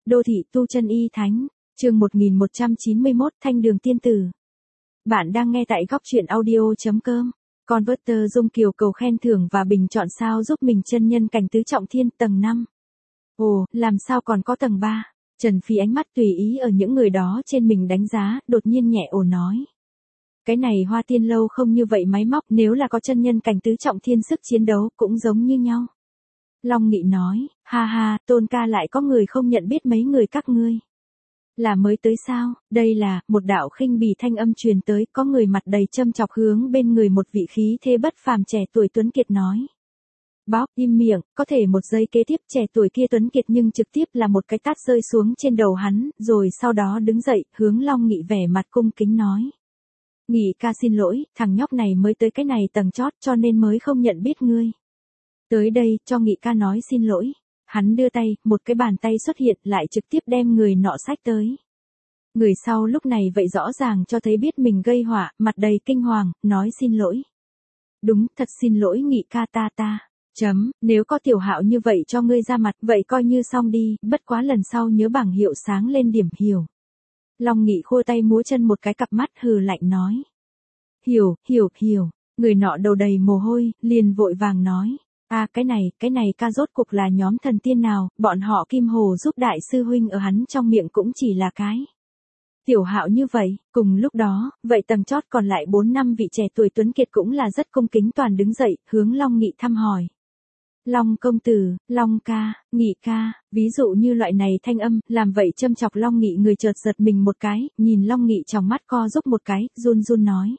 Đô thị tu chân y thánh, chương 1191 Thanh đường tiên tử. Bạn đang nghe tại góc truyện audio.com. Converter Dung Kiều cầu khen thưởng và bình chọn sao giúp mình chân nhân cảnh tứ trọng thiên tầng 5. Ồ, làm sao còn có tầng 3? Trần Phi ánh mắt tùy ý ở những người đó trên mình đánh giá, đột nhiên nhẹ ồ nói. Cái này Hoa Tiên lâu không như vậy máy móc, nếu là có chân nhân cảnh tứ trọng thiên sức chiến đấu cũng giống như nhau. Long Nghị nói, ha ha, Tôn ca lại có người không nhận biết mấy người các ngươi. Là mới tới sao? Đây là, một đạo khinh bỉ thanh âm truyền tới, có người mặt đầy châm chọc hướng bên người một vị khí thế bất phàm trẻ tuổi tuấn kiệt nói. Bóp im miệng, có thể một giây kế tiếp trẻ tuổi kia tuấn kiệt nhưng trực tiếp là một cái tát rơi xuống trên đầu hắn, rồi sau đó đứng dậy, hướng Long Nghị vẻ mặt cung kính nói. Nghị ca xin lỗi, thằng nhóc này mới tới cái này tầng chót cho nên mới không nhận biết ngươi. Tới đây, cho Nghị ca nói xin lỗi. Hắn đưa tay, một cái bàn tay xuất hiện lại trực tiếp đem người nọ xách tới. Người sau lúc này vậy rõ ràng cho thấy biết mình gây họa, mặt đầy kinh hoàng, nói xin lỗi. Đúng, thật xin lỗi Nghị ca ta. Nếu có Tiểu Hạo như vậy cho ngươi ra mặt, vậy coi như xong đi, bất quá lần sau nhớ bảng hiệu sáng lên điểm hiểu. Long Nghị khua tay múa chân một cái cặp mắt hừ lạnh nói. Hiểu, người nọ đầu đầy mồ hôi, liền vội vàng nói. Cái này ca rốt cuộc là nhóm thần tiên nào, bọn họ Kim Hồ giúp đại sư huynh ở hắn trong miệng cũng chỉ là cái. Tiểu Hạo như vậy, cùng lúc đó, vậy tầng chót còn lại 4 năm vị trẻ tuổi tuấn kiệt cũng là rất cung kính toàn đứng dậy, hướng Long Nghị thăm hỏi. Long công tử, Long ca, Nghị ca, ví dụ như loại này thanh âm, làm vậy châm chọc Long Nghị người chợt giật mình một cái, nhìn Long Nghị trong mắt co giúp một cái, run nói.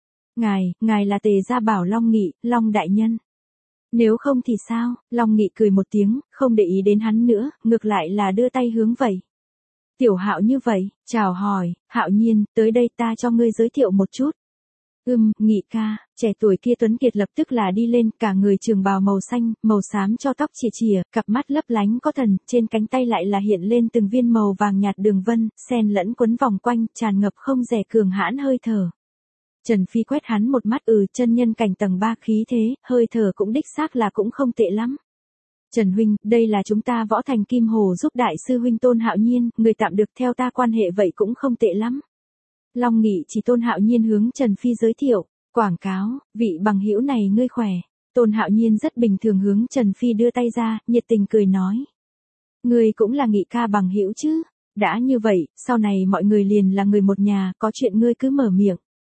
Ngài là Tề Gia Bảo Long Nghị, Long đại nhân. Nếu không thì sao? Long Nghị cười một tiếng, không để ý đến hắn nữa, ngược lại là đưa tay hướng vậy. Tiểu Hạo như vậy, chào hỏi, Hạo Nhiên, tới đây ta cho ngươi giới thiệu một chút. Nghị ca, trẻ tuổi kia tuấn kiệt lập tức là đi lên, cả người trường bào màu xanh, màu xám cho tóc chìa, cặp mắt lấp lánh có thần, trên cánh tay lại là hiện lên từng viên màu vàng nhạt đường vân, xen lẫn quấn vòng quanh, tràn ngập không rẻ cường hãn hơi thở. Trần Phi quét hắn một mắt chân nhân cảnh tầng 3 khí thế, hơi thở cũng đích xác là cũng không tệ lắm. Trần huynh, đây là chúng ta Võ Thành Kim Hồ giúp đại sư huynh Tôn Hạo Nhiên, người tạm được theo ta quan hệ vậy cũng không tệ lắm. Long Nghị chỉ Tôn Hạo Nhiên hướng Trần Phi giới thiệu, quảng cáo, vị bằng hữu này ngươi khỏe. Tôn Hạo Nhiên rất bình thường hướng Trần Phi đưa tay ra, nhiệt tình cười nói. Ngươi cũng là Nghị ca bằng hữu chứ, đã như vậy, sau này mọi người liền là người một nhà, có chuyện ngươi cứ mở miệng.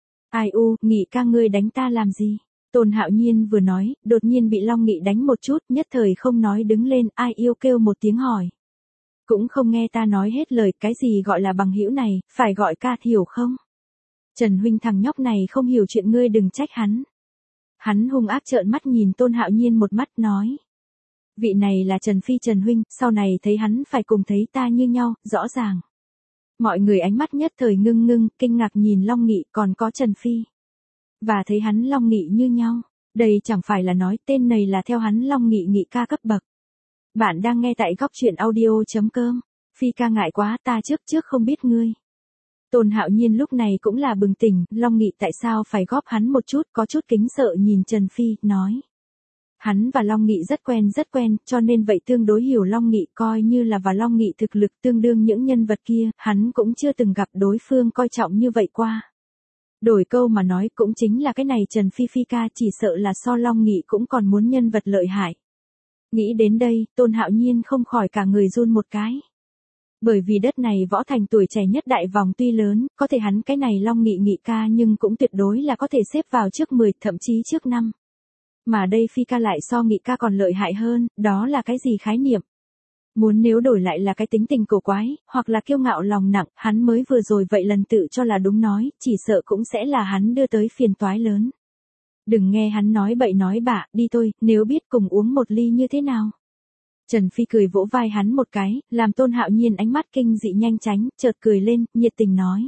Nghị ca ngươi đánh ta làm gì? Tôn Hạo Nhiên vừa nói, đột nhiên bị Long Nghị đánh một chút, nhất thời không nói đứng lên, kêu một tiếng hỏi. Cũng không nghe ta nói hết lời, cái gì gọi là bằng hữu này, phải gọi ca, hiểu không? Trần huynh thằng nhóc này không hiểu chuyện ngươi đừng trách hắn. Hắn hung ác trợn mắt nhìn Tôn Hạo Nhiên một mắt nói. Vị này là Trần Phi Trần huynh, sau này thấy hắn phải cùng thấy ta như nhau, rõ ràng. Mọi người ánh mắt nhất thời ngưng, kinh ngạc nhìn Long Nghị còn có Trần Phi. Và thấy hắn Long Nghị như nhau, đây chẳng phải là nói tên này là theo hắn Long Nghị Nghị ca cấp bậc. Bạn đang nghe tại góc truyện audio.com. Phi ca ngại quá ta trước không biết ngươi. Tôn Hạo Nhiên lúc này cũng là bừng tỉnh, Long Nghị tại sao phải góp hắn một chút, có chút kính sợ nhìn Trần Phi, nói. Hắn và Long Nghị rất quen, cho nên vậy tương đối hiểu Long Nghị coi như là và Long Nghị thực lực tương đương những nhân vật kia, hắn cũng chưa từng gặp đối phương coi trọng như vậy qua. Đổi câu mà nói cũng chính là cái này Trần Phi ca chỉ sợ là so Long Nghị cũng còn muốn nhân vật lợi hại. Nghĩ đến đây, Tôn Hạo Nhiên không khỏi cả người run một cái. Bởi vì đất này Võ Thành tuổi trẻ nhất đại vòng tuy lớn, có thể hắn cái này Long Nghị Nghị ca nhưng cũng tuyệt đối là có thể xếp vào trước 10, thậm chí trước 5. Mà đây Phi ca lại so Nghị ca còn lợi hại hơn, đó là cái gì khái niệm? Muốn nếu đổi lại là cái tính tình cổ quái, hoặc là kiêu ngạo lòng nặng, hắn mới vừa rồi vậy lần tự cho là đúng nói, chỉ sợ cũng sẽ là hắn đưa tới phiền toái lớn. Đừng nghe hắn nói bậy nói bạ, đi thôi, nếu biết cùng uống một ly như thế nào. Trần Phi cười vỗ vai hắn một cái, làm Tôn Hạo Nhiên ánh mắt kinh dị nhanh tránh, chợt cười lên, nhiệt tình nói.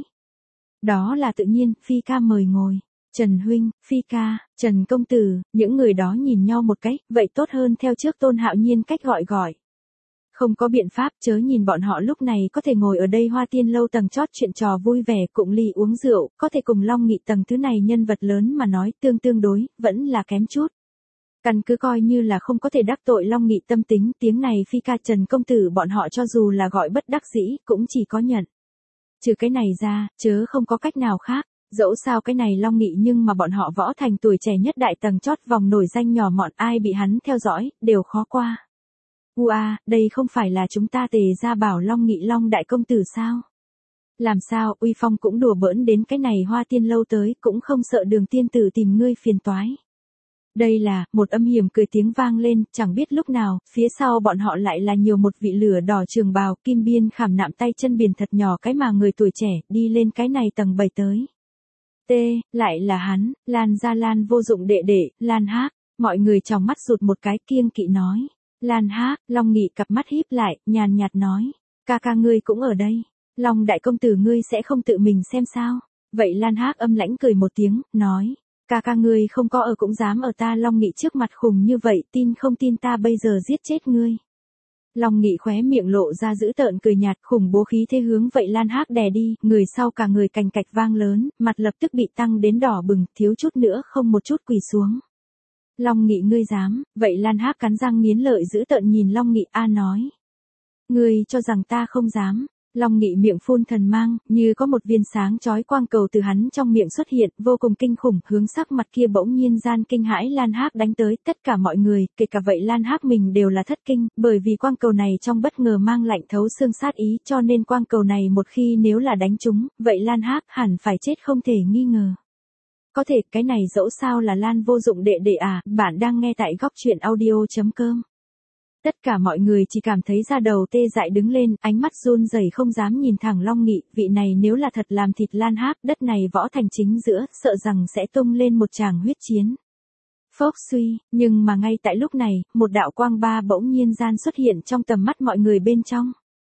Đó là tự nhiên, Phi ca mời ngồi. Trần huynh, Phi ca, Trần công tử, những người đó nhìn nhau một cái, vậy tốt hơn theo trước Tôn Hạo Nhiên cách gọi. Không có biện pháp chớ nhìn bọn họ lúc này có thể ngồi ở đây Hoa Tiên lâu tầng chót chuyện trò vui vẻ cụng ly uống rượu, có thể cùng Long Nghị tầng thứ này nhân vật lớn mà nói tương đối, vẫn là kém chút. Căn cứ coi như là không có thể đắc tội Long Nghị tâm tính, tiếng này phi ca Trần công tử bọn họ cho dù là gọi bất đắc dĩ, cũng chỉ có nhận. Trừ cái này ra, chớ không có cách nào khác. Dẫu sao cái này Long Nghị nhưng mà bọn họ Võ Thành tuổi trẻ nhất đại tầng chót vòng nổi danh nhỏ mọn, ai bị hắn theo dõi, đều khó qua. Đây không phải là chúng ta Tề gia bảo Long Nghị Long đại công tử sao? Làm sao, uy phong cũng đùa bỡn đến cái này Hoa Tiên lâu tới, cũng không sợ Đường tiên tử tìm ngươi phiền toái. Đây là, một âm hiểm cười tiếng vang lên, chẳng biết lúc nào, phía sau bọn họ lại là nhiều một vị lửa đỏ trường bào, kim biên khảm nạm tay chân biển thật nhỏ cái mà người tuổi trẻ, đi lên cái này tầng 7 tới. Lại là hắn, Lan gia Lan vô dụng đệ đệ, Lan Hác, mọi người trong mắt rụt một cái kiêng kỵ nói. Lan Hác, Long Nghị cặp mắt híp lại, nhàn nhạt nói. Ca ca ngươi cũng ở đây. Long đại công tử ngươi sẽ không tự mình xem sao. Vậy Lan Hác âm lãnh cười một tiếng, nói. Ca ca ngươi không có ở cũng dám ở ta Long Nghị trước mặt khùng như vậy, tin không tin ta bây giờ giết chết ngươi. Long Nghị khóe miệng lộ ra dữ tợn cười nhạt, khủng bố khí thế hướng vậy Lan Hác đè đi, người sau cả người cành cạch vang lớn, mặt lập tức bị tăng đến đỏ bừng, thiếu chút nữa không một chút quỳ xuống. Long Nghị ngươi dám, vậy Lan Hác cắn răng nghiến lợi dữ tợn nhìn Long Nghị nói. Ngươi cho rằng ta không dám. Long Nghị miệng phun thần mang, như có một viên sáng chói quang cầu từ hắn trong miệng xuất hiện, vô cùng kinh khủng, hướng sắc mặt kia bỗng nhiên gian kinh hãi Lan Hác đánh tới, tất cả mọi người, kể cả vậy Lan Hác mình đều là thất kinh, bởi vì quang cầu này trong bất ngờ mang lạnh thấu xương sát ý, cho nên quang cầu này một khi nếu là đánh trúng, vậy Lan Hác hẳn phải chết không thể nghi ngờ. Có thể, cái này dẫu sao là Lan vô dụng đệ đệ à, bạn đang nghe tại góc truyện audio.com. Tất cả mọi người chỉ cảm thấy da đầu tê dại đứng lên, ánh mắt run rẩy không dám nhìn thẳng Long Nghị, vị này nếu là thật làm thịt Lan Hác, đất này Võ Thành chính giữa, sợ rằng sẽ tung lên một tràng huyết chiến. Phốc suy, nhưng mà ngay tại lúc này, một đạo quang ba bỗng nhiên gian xuất hiện trong tầm mắt mọi người bên trong.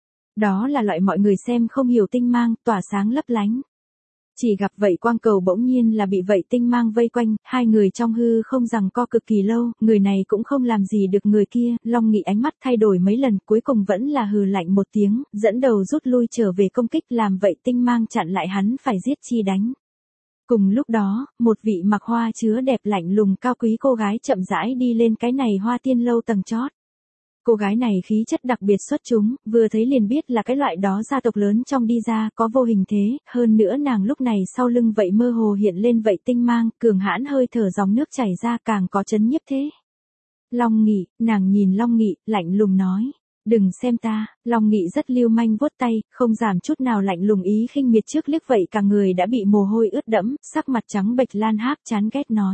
Đó là loại mọi người xem không hiểu tinh mang, tỏa sáng lấp lánh. Chỉ gặp vậy quang cầu bỗng nhiên là bị vậy tinh mang vây quanh, hai người trong hư không giằng co cực kỳ lâu, người này cũng không làm gì được người kia, Long Nghị ánh mắt thay đổi mấy lần, cuối cùng vẫn là hừ lạnh một tiếng, dẫn đầu rút lui trở về công kích, làm vậy tinh mang chặn lại hắn phải giết chi đánh. Cùng lúc đó, một vị mặc hoa chứa đẹp lạnh lùng cao quý cô gái chậm rãi đi lên cái này Hoa Tiên lâu tầng chót. Cô gái này khí chất đặc biệt xuất chúng, vừa thấy liền biết là cái loại đó gia tộc lớn trong đi ra, có vô hình thế, hơn nữa nàng lúc này sau lưng vậy mơ hồ hiện lên vậy tinh mang, cường hãn hơi thở dòng nước chảy ra càng có chấn nhiếp thế. Long Nghị, nàng nhìn Long Nghị, lạnh lùng nói. Đừng xem ta, Long Nghị rất lưu manh vuốt tay, không giảm chút nào lạnh lùng ý khinh miệt trước liếc vậy cả người đã bị mồ hôi ướt đẫm, sắc mặt trắng bệch Lan Hác chán ghét nói.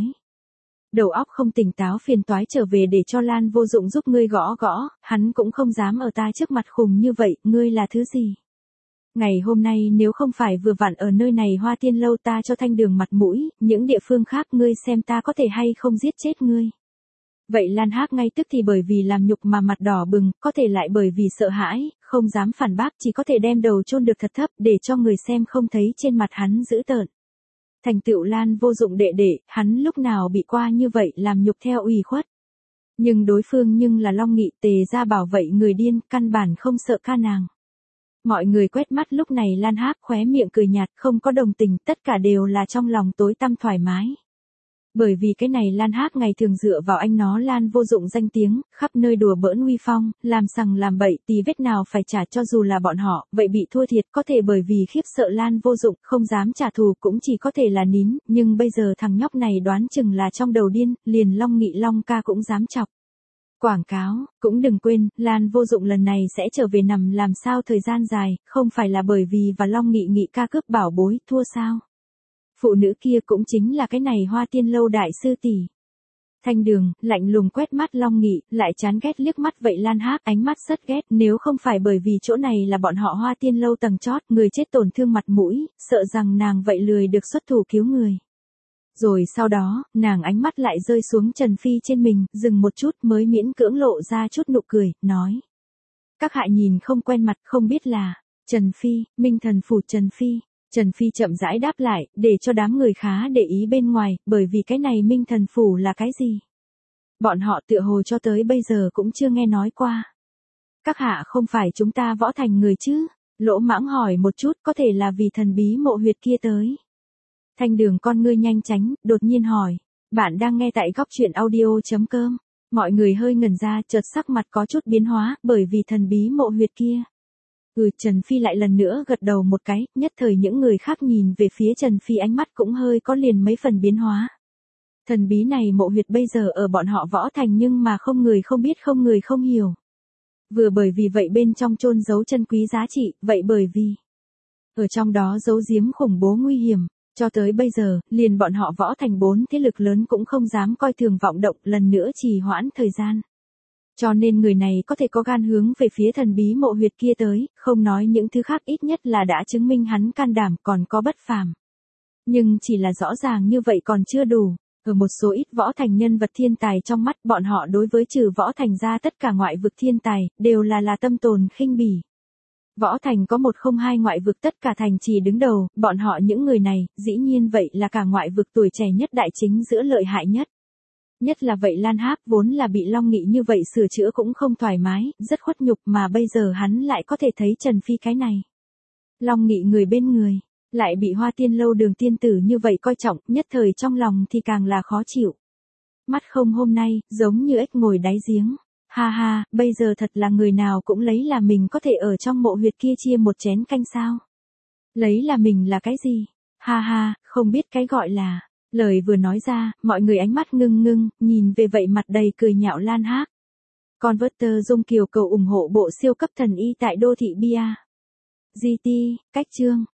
Đầu óc không tỉnh táo phiền toái trở về để cho Lan vô dụng giúp ngươi gõ gõ, hắn cũng không dám ở ta trước mặt khùng như vậy, ngươi là thứ gì? Ngày hôm nay nếu không phải vừa vặn ở nơi này Hoa Tiên lâu ta cho Thanh Đường mặt mũi, những địa phương khác ngươi xem ta có thể hay không giết chết ngươi. Vậy Lan Hác ngay tức thì bởi vì làm nhục mà mặt đỏ bừng, có thể lại bởi vì sợ hãi, không dám phản bác, chỉ có thể đem đầu chôn được thật thấp để cho người xem không thấy trên mặt hắn dữ tợn. Thành tựu Lan vô dụng đệ đệ, hắn lúc nào bị qua như vậy làm nhục theo ủy khuất. Nhưng đối phương nhưng là Long Nghị, Tề gia bảo vậy người điên, căn bản không sợ ca nàng. Mọi người quét mắt lúc này Lan Hác khóe miệng cười nhạt, không có đồng tình, tất cả đều là trong lòng tối tăm thoải mái. Bởi vì cái này Lan Hác ngày thường dựa vào anh nó Lan vô dụng danh tiếng, khắp nơi đùa bỡn uy phong, làm sằng làm bậy, tì vết nào phải trả cho dù là bọn họ, vậy bị thua thiệt có thể bởi vì khiếp sợ Lan vô dụng, không dám trả thù cũng chỉ có thể là nín, nhưng bây giờ thằng nhóc này đoán chừng là trong đầu điên, liền Long Nghị Long ca cũng dám chọc. Quảng cáo, cũng đừng quên, Lan vô dụng lần này sẽ trở về nằm làm sao thời gian dài, không phải là bởi vì và Long Nghị Nghị ca cướp bảo bối, thua sao? Phụ nữ kia cũng chính là cái này Hoa Tiên lâu đại sư tỷ. Thanh Đường, lạnh lùng quét mắt Long Nghị, lại chán ghét liếc mắt vậy Lan Hác, ánh mắt rất ghét, nếu không phải bởi vì chỗ này là bọn họ Hoa Tiên lâu tầng chót, người chết tổn thương mặt mũi, sợ rằng nàng vậy lười được xuất thủ cứu người. Rồi sau đó, nàng ánh mắt lại rơi xuống Trần Phi trên mình, dừng một chút mới miễn cưỡng lộ ra chút nụ cười, nói. Các hạ nhìn không quen mặt, không biết là, Trần Phi, Minh Thần Phủ Trần Phi. Trần Phi chậm rãi đáp lại, để cho đám người khá để ý bên ngoài, bởi vì cái này Minh Thần Phủ là cái gì? Bọn họ tựa hồ cho tới bây giờ cũng chưa nghe nói qua. Các hạ không phải chúng ta Võ Thành người chứ? Lỗ Mãng hỏi một chút, có thể là vì thần bí mộ huyệt kia tới. Thanh Đường con ngươi nhanh tránh, đột nhiên hỏi. Bạn đang nghe tại góc chuyện audio.com. Mọi người hơi ngẩn ra, chợt sắc mặt có chút biến hóa, bởi vì thần bí mộ huyệt kia. Trần Phi lại lần nữa gật đầu một cái, nhất thời những người khác nhìn về phía Trần Phi ánh mắt cũng hơi có liền mấy phần biến hóa. Thần bí này mộ huyệt bây giờ ở bọn họ Võ Thành nhưng mà không người không biết không người không hiểu. Vừa bởi vì vậy bên trong chôn giấu chân quý giá trị, vậy bởi vì ở trong đó giấu giếm khủng bố nguy hiểm. Cho tới bây giờ, liền bọn họ Võ Thành 4 thế lực lớn cũng không dám coi thường vọng động lần nữa trì hoãn thời gian. Cho nên người này có thể có gan hướng về phía thần bí mộ huyệt kia tới, không nói những thứ khác ít nhất là đã chứng minh hắn can đảm còn có bất phàm. Nhưng chỉ là rõ ràng như vậy còn chưa đủ. Ở một số ít Võ Thành nhân vật thiên tài trong mắt bọn họ đối với trừ Võ Thành ra tất cả ngoại vực thiên tài, đều là tâm tồn khinh bỉ. Võ Thành có 102 ngoại vực tất cả thành trì đứng đầu, bọn họ những người này, dĩ nhiên vậy là cả ngoại vực tuổi trẻ nhất đại chính giữa lợi hại nhất. Nhất là vậy Lan Háp vốn là bị Long Nghị như vậy sửa chữa cũng không thoải mái, rất khuất nhục mà bây giờ hắn lại có thể thấy Trần Phi cái này. Long Nghị người bên người, lại bị Hoa Tiên Lâu Đường tiên tử như vậy coi trọng, nhất thời trong lòng thì càng là khó chịu. Mắt không hôm nay, giống như ếch ngồi đáy giếng. Ha ha, bây giờ thật là người nào cũng lấy là mình có thể ở trong mộ huyệt kia chia một chén canh sao. Lấy là mình là cái gì? Ha ha, không biết cái gọi là. Lời vừa nói ra, mọi người ánh mắt ngưng ngưng, nhìn về vậy mặt đầy cười nhạo Lan Hác. Converter Dung Kiều cầu ủng hộ bộ siêu cấp thần y tại đô thị Bia. GT, cách chương.